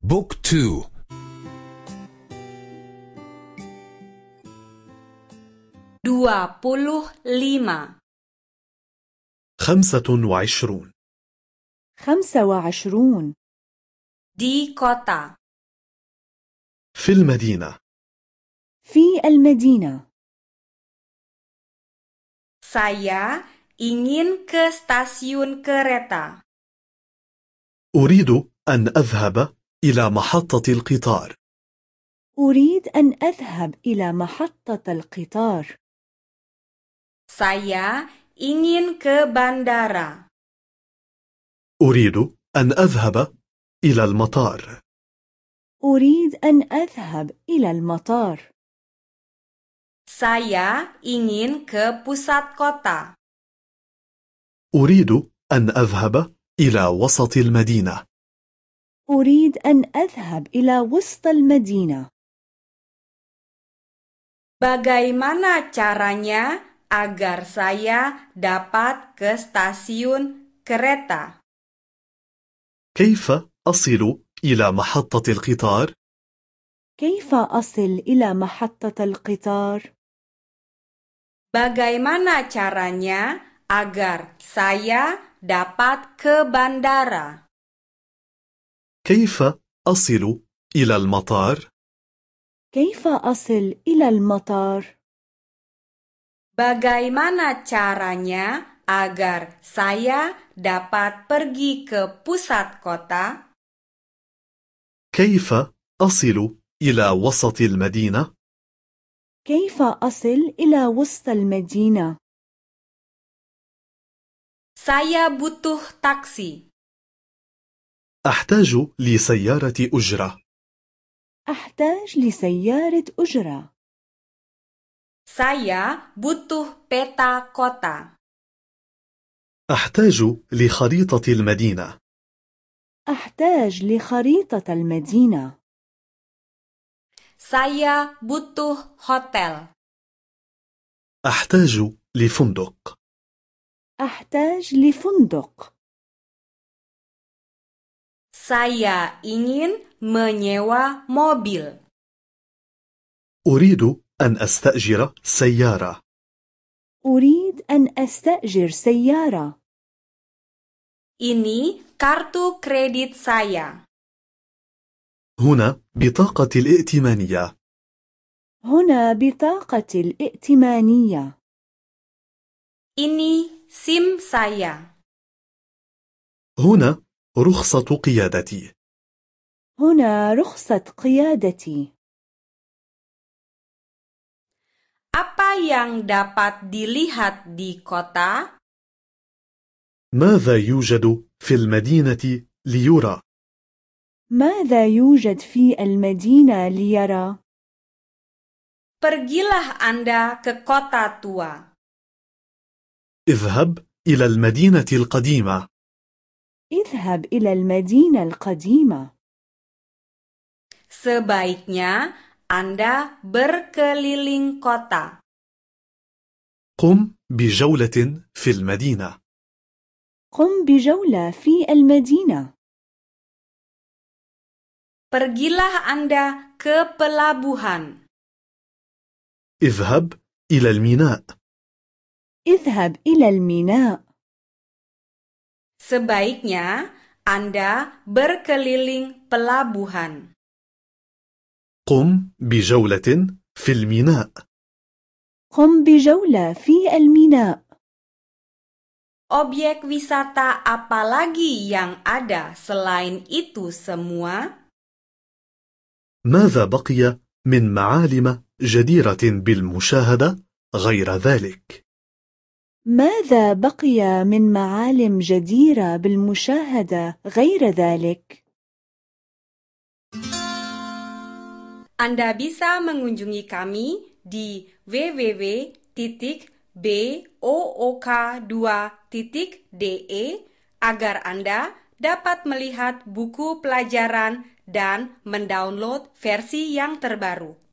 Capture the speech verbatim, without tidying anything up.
بوك تو. dua puluh lima. خمسة وعشرون. خمسة وعشرون. Di kota. في المدينة. في المدينة. Saya ingin ke stasiun kereta. أريد أن أذهب إلى محطة القطار. أريد أن أذهب إلى محطة القطار. Saya ingin ke bandara. أريد أن أذهب إلى المطار. أريد أن أذهب إلى المطار. Saya ingin ke pusat kota. أريد أن أذهب إلى وسط المدينة. أريد أن أذهب إلى وسط المدينة. Bagaimana caranya agar saya dapat ke stasiun kereta? كيف أصل إلى محطة القطار؟ كيف أصل إلى محطة القطار؟ Bagaimana caranya agar saya dapat ke bandara? كيف أصل إلى المطار؟ كيف أصل إلى المطار؟ Bagaimana caranya agar saya dapat pergi ke pusat kota? كيف أصل إلى وسط المدينة؟ كيف أصل إلى وسط المدينة؟ Saya butuh taksi. أحتاج لسيارة أجرة. أحتاج لسيارة أجرة. Saya butuh peta kota. أحتاج لخريطة المدينة. أحتاج لخريطة المدينة. Saya butuh hotel. أحتاج لفندق. أحتاج لفندق. Saya ingin menyewa mobil. أريد أن أستأجر سيارة. أريد أن أستأجر سيارة. Ini kartu kredit saya. هنا بطاقة الائتمانية. هنا بطاقة الائتمانية. Ini SIM saya. هنا رخصة قيادتي. هنا رخصة قيادتي. Apa yang dapat dilihat di kota? ماذا يوجد في المدينة ليرى؟ ماذا يوجد في المدينة ليرى؟ Pergilah Anda ke kota tua. اذهب إلى المدينة القديمة. اذهب إلى المدينة القديمة. Sebaiknya Anda berkeliling kota. قم بجولة في المدينة. قم بجولة في المدينة. Pergilah Anda ke pelabuhan. اذهب إلى الميناء. اذهب إلى الميناء. Sebaiknya Anda berkeliling pelabuhan. قم بجولة في الميناء. قم بجولة في الميناء. Objek wisata apa lagi yang ada selain itu semua? ماذا بقي من معالم جديرة بالمشاهدة غير ذلك؟ ماذا بقي من معالم جديرة بالمشاهدة غير ذلك؟ Anda bisa mengunjungi kami di w w w titik book dua titik d e agar Anda dapat melihat buku pelajaran dan mendownload versi yang terbaru.